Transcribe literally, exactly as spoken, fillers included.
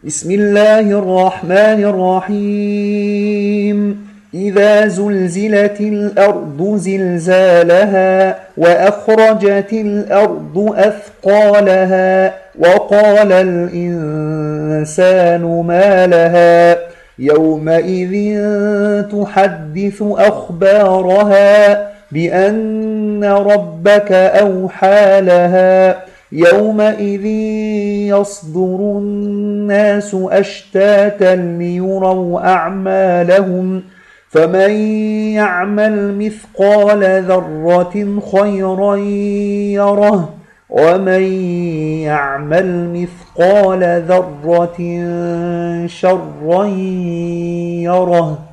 بسم الله الرحمن الرحيم إذا زلزلت الأرض زلزالها وأخرجت الأرض أثقالها وقال الإنسان ما لها يومئذ تحدث أخبارها بأن ربك أوحى لها يومئذ يصدر الناس أشتاتا ليروا أعمالهم فمن يعمل مثقال ذرة خيرا يره ومن يعمل مثقال ذرة شرا يره.